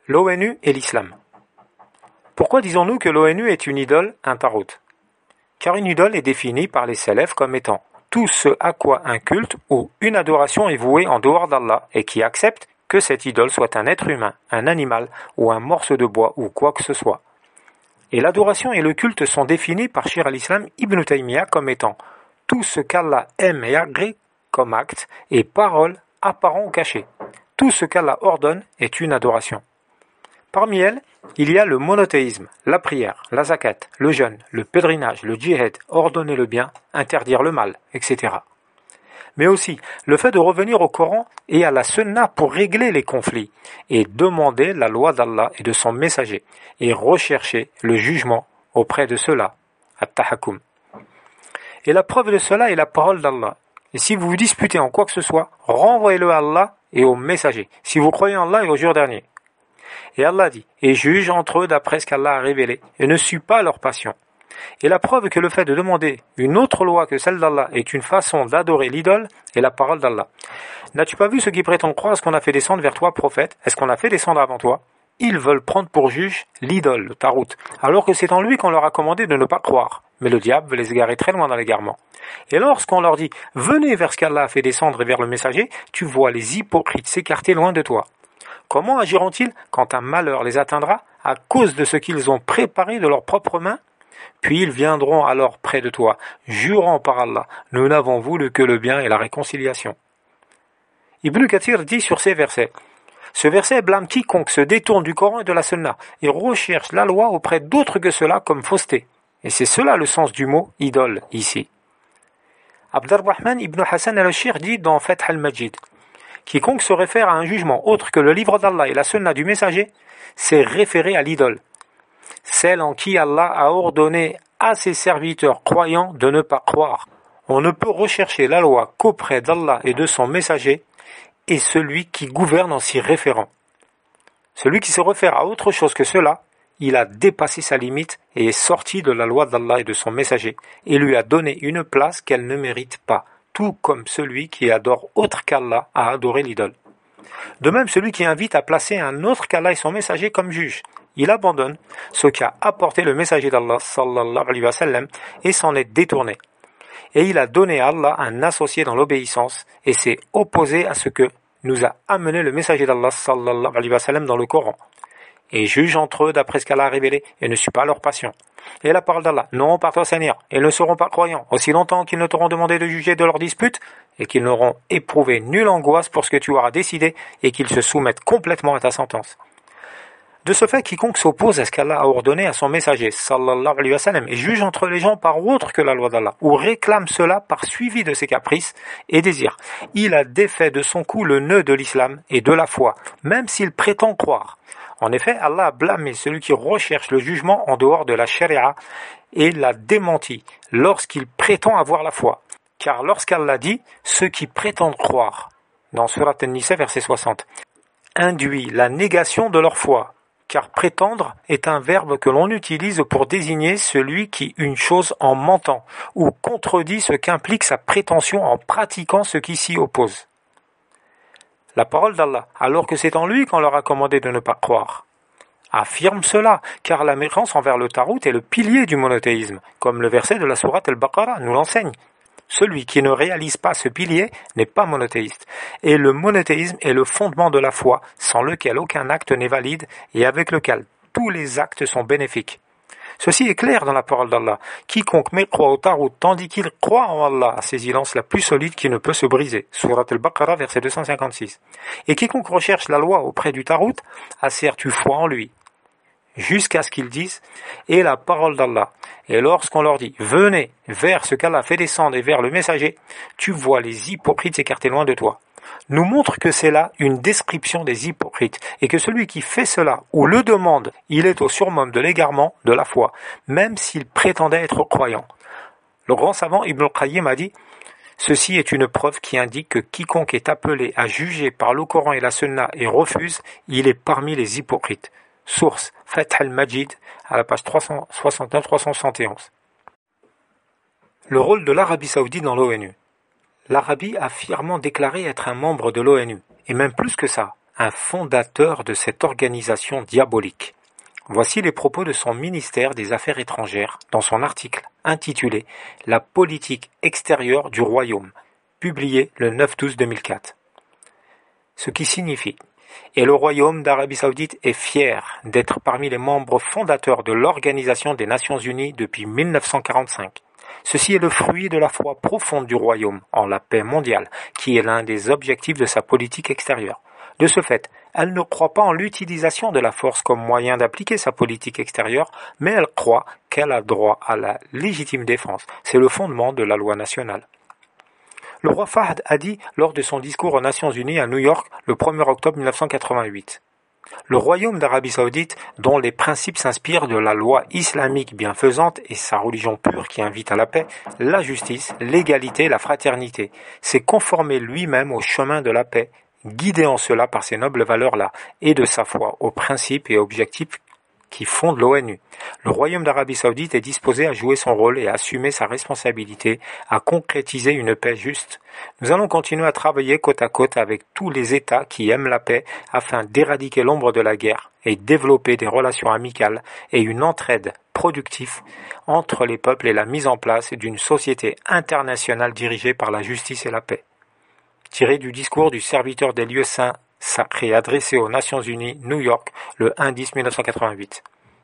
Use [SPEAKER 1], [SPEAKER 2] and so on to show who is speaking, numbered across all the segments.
[SPEAKER 1] L'ONU et l'islam. Pourquoi disons-nous que l'ONU est une idole, un tarout? Car une idole est définie par les salafs comme étant tout ce à quoi un culte ou une adoration est vouée en dehors d'Allah et qui accepte que cette idole soit un être humain, un animal ou un morceau de bois ou quoi que ce soit. Et l'adoration et le culte sont définis par Cheikh al-Islam Ibn Taymiyyah comme étant tout ce qu'Allah aime et agrée comme acte et parole apparent ou caché. Tout ce qu'Allah ordonne est une adoration. Parmi elles, il y a le monothéisme, la prière, la zakat, le jeûne, le pèlerinage, le djihad, ordonner le bien, interdire le mal, etc. Mais aussi le fait de revenir au Coran et à la Sunna pour régler les conflits et demander la loi d'Allah et de son messager et rechercher le jugement auprès de cela, at-tahakum. Et la preuve de cela est la parole d'Allah. Et si vous vous disputez en quoi que ce soit, renvoyez-le à Allah et au messager, si vous croyez en Allah et au jour dernier. Et Allah dit, et juge entre eux d'après ce qu'Allah a révélé, et ne suit pas leur passion. Et la preuve que le fait de demander une autre loi que celle d'Allah est une façon d'adorer l'idole est la parole d'Allah. N'as-tu pas vu ceux qui prétendent croire à ce qu'on a fait descendre vers toi, prophète? Est-ce qu'on a fait descendre avant toi? Ils veulent prendre pour juge l'idole, le tarout, alors que c'est en lui qu'on leur a commandé de ne pas croire. Mais le diable veut les égarer très loin dans l'égarement. Et lorsqu'on leur dit « Venez vers ce qu'Allah a fait descendre et vers le messager », tu vois les hypocrites s'écarter loin de toi. Comment agiront-ils quand un malheur les atteindra à cause de ce qu'ils ont préparé de leurs propres mains? Puis ils viendront alors près de toi, jurant par Allah, nous n'avons voulu que le bien et la réconciliation. Ibn Kathir dit sur ces versets, ce verset blâme quiconque se détourne du Coran et de la Sunna et recherche la loi auprès d'autres que cela comme fausseté. Et c'est cela le sens du mot idole ici. Abd-ar-Rahman ibn Hassan al-Shir dit dans Fath al-Majid, quiconque se réfère à un jugement autre que le livre d'Allah et la sunna du messager, c'est référé à l'idole, celle en qui Allah a ordonné à ses serviteurs croyants de ne pas croire. On ne peut rechercher la loi qu'auprès d'Allah et de son messager, et celui qui gouverne en s'y référant. Celui qui se réfère à autre chose que cela, il a dépassé sa limite et est sorti de la loi d'Allah et de son messager, et lui a donné une place qu'elle ne mérite pas, tout comme celui qui adore autre qu'Allah a adoré l'idole. De même, celui qui invite à placer un autre qu'Allah et son messager comme juge, il abandonne ce qu'a apporté le messager d'Allah sallallahu alayhi wa sallam et s'en est détourné. Et il a donné à Allah un associé dans l'obéissance et s'est opposé à ce que nous a amené le messager d'Allah sallallahu alayhi wa sallam dans le Coran. Et juge entre eux d'après ce qu'Allah a révélé et ne suit pas leur passion. Et la parole d'Allah, non par toi Seigneur, et ne seront pas croyants, aussi longtemps qu'ils ne t'auront demandé de juger de leurs disputes, et qu'ils n'auront éprouvé nulle angoisse pour ce que tu auras décidé, et qu'ils se soumettent complètement à ta sentence. De ce fait, quiconque s'oppose à ce qu'Allah a ordonné à son messager, sallallahu alayhi wa sallam, et juge entre les gens par autre que la loi d'Allah, ou réclame cela par suivi de ses caprices et désirs, il a défait de son cou le nœud de l'islam et de la foi, même s'il prétend croire. En effet, Allah a blâmé celui qui recherche le jugement en dehors de la charia et l'a démenti lorsqu'il prétend avoir la foi. Car lorsqu'Allah dit « ceux qui prétendent croire » dans Surat An-Nisa verset 60, induit la négation de leur foi. Car prétendre est un verbe que l'on utilise pour désigner celui qui une chose en mentant ou contredit ce qu'implique sa prétention en pratiquant ce qui s'y oppose. La parole d'Allah, alors que c'est en lui qu'on leur a commandé de ne pas croire, affirme cela, car la mécréance envers le tarout est le pilier du monothéisme, comme le verset de la sourate Al-Baqarah nous l'enseigne. Celui qui ne réalise pas ce pilier n'est pas monothéiste. Et le monothéisme est le fondement de la foi, sans lequel aucun acte n'est valide et avec lequel tous les actes sont bénéfiques. Ceci est clair dans la parole d'Allah. Quiconque mécroit au tarout tandis qu'il croit en Allah a saisit l'anse la plus solide qui ne peut se briser. Surat Al-Baqarah, verset 256. Et quiconque recherche la loi auprès du tarout asserre-tu foi en lui. Jusqu'à ce qu'ils disent « et la parole d'Allah ». Et lorsqu'on leur dit « venez vers ce qu'Allah fait descendre et vers le messager », tu vois les hypocrites s'écarter loin de toi. Nous montre que c'est là une description des hypocrites et que celui qui fait cela ou le demande, il est au summum de l'égarement de la foi, même s'il prétendait être croyant. Le grand savant Ibn al-Qayyim a dit « ceci est une preuve qui indique que quiconque est appelé à juger par le Coran et la Sunna et refuse, il est parmi les hypocrites. » Source, Fath al-Majid, à la page 369-371. Le rôle de l'Arabie Saoudite dans l'ONU. L'Arabie a fièrement déclaré être un membre de l'ONU, et même plus que ça, un fondateur de cette organisation diabolique. Voici les propos de son ministère des Affaires étrangères dans son article intitulé « La politique extérieure du Royaume », publié le 9/12/2004. Ce qui signifie « Et le Royaume d'Arabie Saoudite est fier d'être parmi les membres fondateurs de l'Organisation des Nations Unies depuis 1945. Ceci est le fruit de la foi profonde du Royaume en la paix mondiale, qui est l'un des objectifs de sa politique extérieure. De ce fait, elle ne croit pas en l'utilisation de la force comme moyen d'appliquer sa politique extérieure, mais elle croit qu'elle a droit à la légitime défense. C'est le fondement de la loi nationale. » Le roi Fahd a dit lors de son discours aux Nations Unies à New York le 1er octobre 1988. Le Royaume d'Arabie Saoudite, dont les principes s'inspirent de la loi islamique bienfaisante et sa religion pure qui invite à la paix, la justice, l'égalité, la fraternité, s'est conformé lui-même au chemin de la paix, guidé en cela par ces nobles valeurs-là et de sa foi aux principes et objectifs qui fondent l'ONU. Le Royaume d'Arabie Saoudite est disposé à jouer son rôle et à assumer sa responsabilité, à concrétiser une paix juste. Nous allons continuer à travailler côte à côte avec tous les États qui aiment la paix afin d'éradiquer l'ombre de la guerre et développer des relations amicales et une entraide productive entre les peuples et la mise en place d'une société internationale dirigée par la justice et la paix. Tiré du discours du serviteur des lieux saints sacré adressé aux Nations Unies, New York, le 1/10/1988.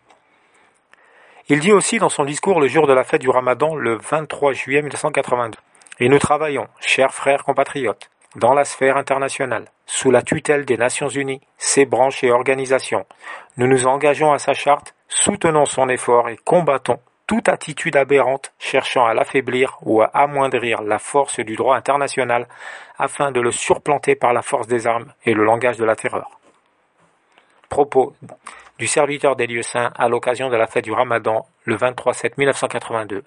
[SPEAKER 1] Il dit aussi dans son discours le jour de la fête du Ramadan, le 23 juillet 1982. « Et nous travaillons, chers frères compatriotes, dans la sphère internationale, sous la tutelle des Nations Unies, ses branches et organisations. Nous nous engageons à sa charte, soutenons son effort et combattons toute attitude aberrante cherchant à l'affaiblir ou à amoindrir la force du droit international afin de le surplanter par la force des armes et le langage de la terreur. » Propos du serviteur des lieux saints à l'occasion de la fête du Ramadan le 23/7/1982.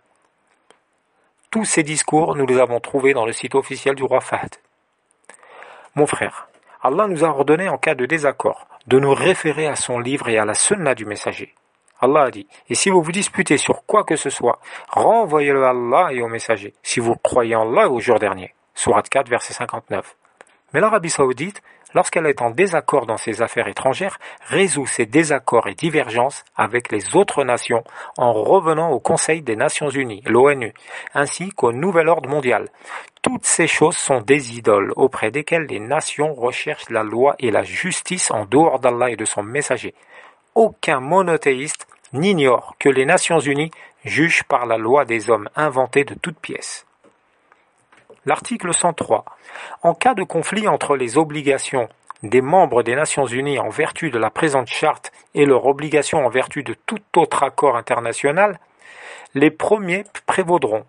[SPEAKER 1] Tous ces discours, nous les avons trouvés dans le site officiel du roi Fahd. Mon frère, Allah nous a ordonné en cas de désaccord de nous référer à son livre et à la sunna du messager. Allah a dit, et si vous vous disputez sur quoi que ce soit, renvoyez-le à Allah et au messager, si vous croyez en Allah et au jour dernier. Sourate 4, verset 59. Mais l'Arabie Saoudite, lorsqu'elle est en désaccord dans ses affaires étrangères, résout ses désaccords et divergences avec les autres nations en revenant au Conseil des Nations Unies, l'ONU, ainsi qu'au Nouvel Ordre mondial. Toutes ces choses sont des idoles auprès desquelles les nations recherchent la loi et la justice en dehors d'Allah et de son messager. Aucun monothéiste n'ignore que les Nations Unies jugent par la loi des hommes inventés de toutes pièces. L'article 103. En cas de conflit entre les obligations des membres des Nations Unies en vertu de la présente charte et leurs obligations en vertu de tout autre accord international, les premiers prévaudront.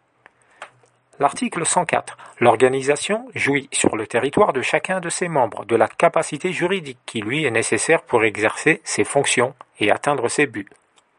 [SPEAKER 1] L'article 104. L'organisation jouit sur le territoire de chacun de ses membres de la capacité juridique qui lui est nécessaire pour exercer ses fonctions et atteindre ses buts.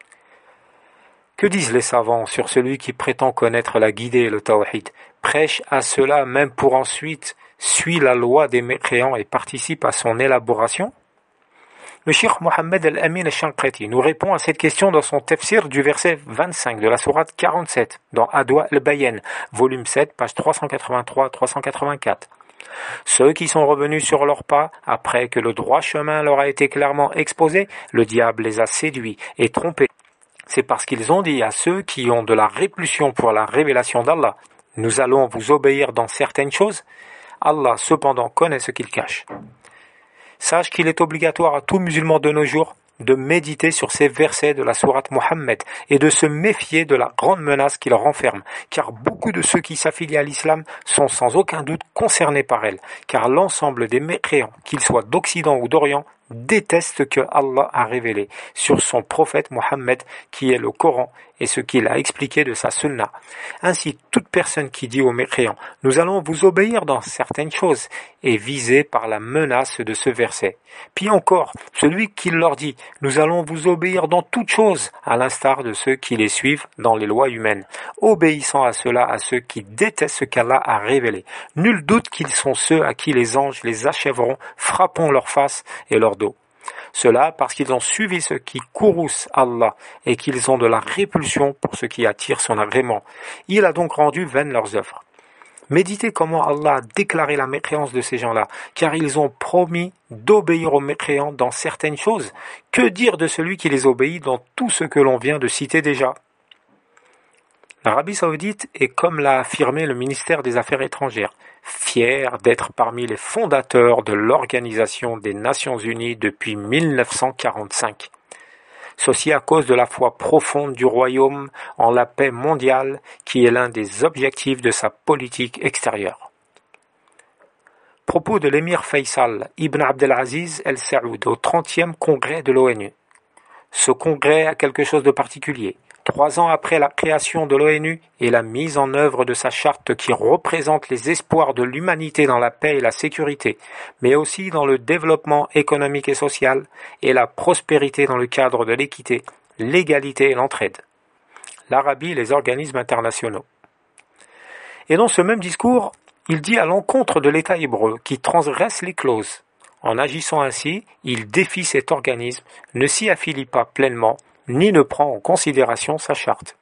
[SPEAKER 1] Que disent les savants sur celui qui prétend connaître la guidée et le tawhid, prêche à cela même pour ensuite suit la loi des mécréants et participe à son élaboration? Le cheikh Mohammed al-Amin al-Shanqiti nous répond à cette question dans son tafsir du verset 25 de la sourate 47 dans Adwa al-Bayan, volume 7, page 383-384. Ceux qui sont revenus sur leurs pas après que le droit chemin leur a été clairement exposé, le diable les a séduits et trompés. C'est parce qu'ils ont dit à ceux qui ont de la répulsion pour la révélation d'Allah, « Nous allons vous obéir dans certaines choses ». Allah cependant connaît ce qu'ils cachent. Sache qu'il est obligatoire à tout musulman de nos jours de méditer sur ces versets de la sourate Mohammed et de se méfier de la grande menace qu'ils renferment, car beaucoup de ceux qui s'affilient à l'islam sont sans aucun doute concernés par elle, car l'ensemble des mécréants, qu'ils soient d'Occident ou d'Orient, détestent ce que Allah a révélé sur son prophète Mohammed, qui est le Coran, et ce qu'il a expliqué de sa sunna. Ainsi, toute personne qui dit aux mécréants « Nous allons vous obéir dans certaines choses » est visée par la menace de ce verset. Puis encore, celui qui leur dit « Nous allons vous obéir dans toutes choses » à l'instar de ceux qui les suivent dans les lois humaines, obéissant à cela à ceux qui détestent ce qu'Allah a révélé. Nul doute qu'ils sont ceux à qui les anges les achèveront, frappant leur face et leur dos. Cela parce qu'ils ont suivi ce qui courrouce Allah et qu'ils ont de la répulsion pour ce qui attire son agrément. Il a donc rendu vaines leurs œuvres. Méditez comment Allah a déclaré la mécréance de ces gens-là, car ils ont promis d'obéir aux mécréants dans certaines choses. Que dire de celui qui les obéit dans tout ce que l'on vient de citer déjà? L'Arabie saoudite est, comme l'a affirmé le ministère des Affaires étrangères, fier d'être parmi les fondateurs de l'Organisation des Nations Unies depuis 1945. Ceci à cause de la foi profonde du royaume en la paix mondiale qui est l'un des objectifs de sa politique extérieure. Propos de l'émir Faisal ibn Abdelaziz El Saoud au 30e congrès de l'ONU. Ce congrès a quelque chose de particulier. 3 ans après la création de l'ONU et la mise en œuvre de sa charte qui représente les espoirs de l'humanité dans la paix et la sécurité, mais aussi dans le développement économique et social et la prospérité dans le cadre de l'équité, l'égalité et l'entraide. L'Arabie et les organismes internationaux. Et dans ce même discours, il dit à l'encontre de l'État hébreu qui transgresse les clauses. En agissant ainsi, il défie cet organisme, ne s'y affilie pas pleinement, ni ne prend en considération sa charte.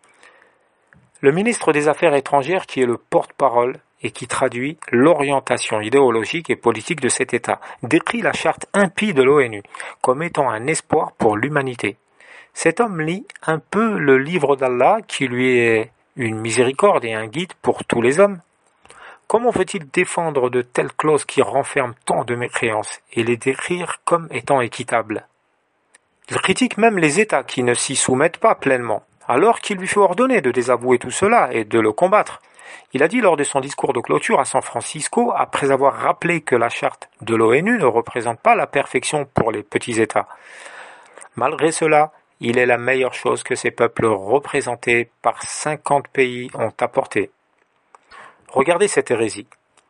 [SPEAKER 1] Le ministre des Affaires étrangères, qui est le porte-parole et qui traduit l'orientation idéologique et politique de cet État, décrit la charte impie de l'ONU comme étant un espoir pour l'humanité. Cet homme lit un peu le livre d'Allah qui lui est une miséricorde et un guide pour tous les hommes. Comment peut-il défendre de telles clauses qui renferment tant de mécréances et les décrire comme étant équitables? Il critique même les États qui ne s'y soumettent pas pleinement, alors qu'il lui fait ordonner de désavouer tout cela et de le combattre. Il a dit lors de son discours de clôture à San Francisco, après avoir rappelé que la charte de l'ONU ne représente pas la perfection pour les petits États. Malgré cela, il est la meilleure chose que ces peuples représentés par 50 pays ont apporté. Regardez cette hérésie.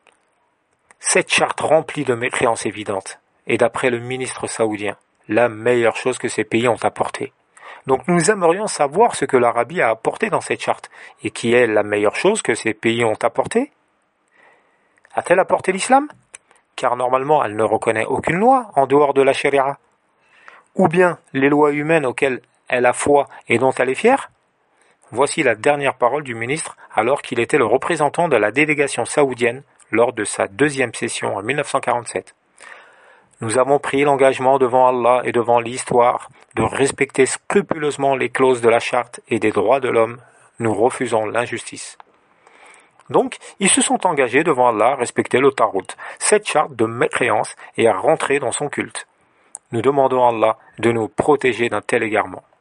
[SPEAKER 1] Cette charte remplie de mécréances évidentes est, d'après le ministre saoudien, la meilleure chose que ces pays ont apportée. Donc nous aimerions savoir ce que l'Arabie a apporté dans cette charte, et qui est la meilleure chose que ces pays ont apporté. A-t-elle apporté l'islam? Car normalement elle ne reconnaît aucune loi en dehors de la charia. Ou bien les lois humaines auxquelles elle a foi et dont elle est fière? Voici la dernière parole du ministre alors qu'il était le représentant de la délégation saoudienne lors de sa 2e session en 1947. Nous avons pris l'engagement devant Allah et devant l'histoire de respecter scrupuleusement les clauses de la charte et des droits de l'homme. Nous refusons l'injustice. Donc, ils se sont engagés devant Allah à respecter le Tarout, cette charte de mécréance, et à rentrer dans son culte. Nous demandons à Allah de nous protéger d'un tel égarement.